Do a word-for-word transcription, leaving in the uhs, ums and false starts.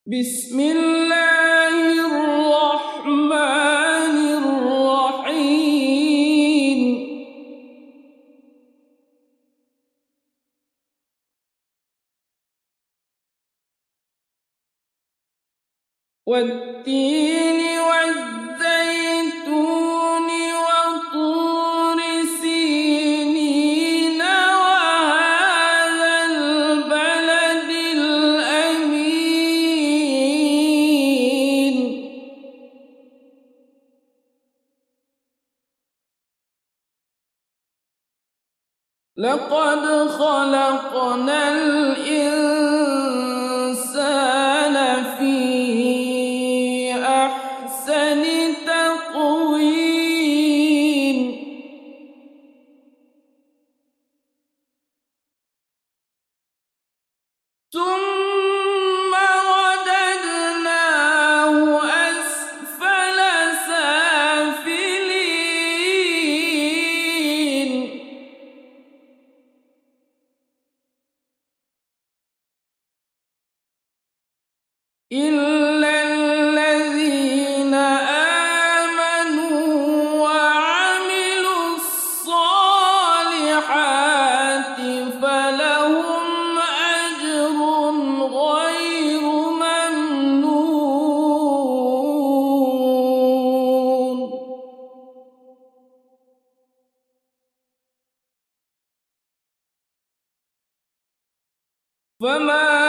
بسم الله الرحمن الرحيم. والتين والزيتون وطور سينين وهذا البلد الأمين. لقد خلقنا الإنسان في أحسن تقويم. ثم رددناه أسفل سافلين. إلا الذين آمنوا وعملوا الصالحات فلهم أجر غير ممنون. فما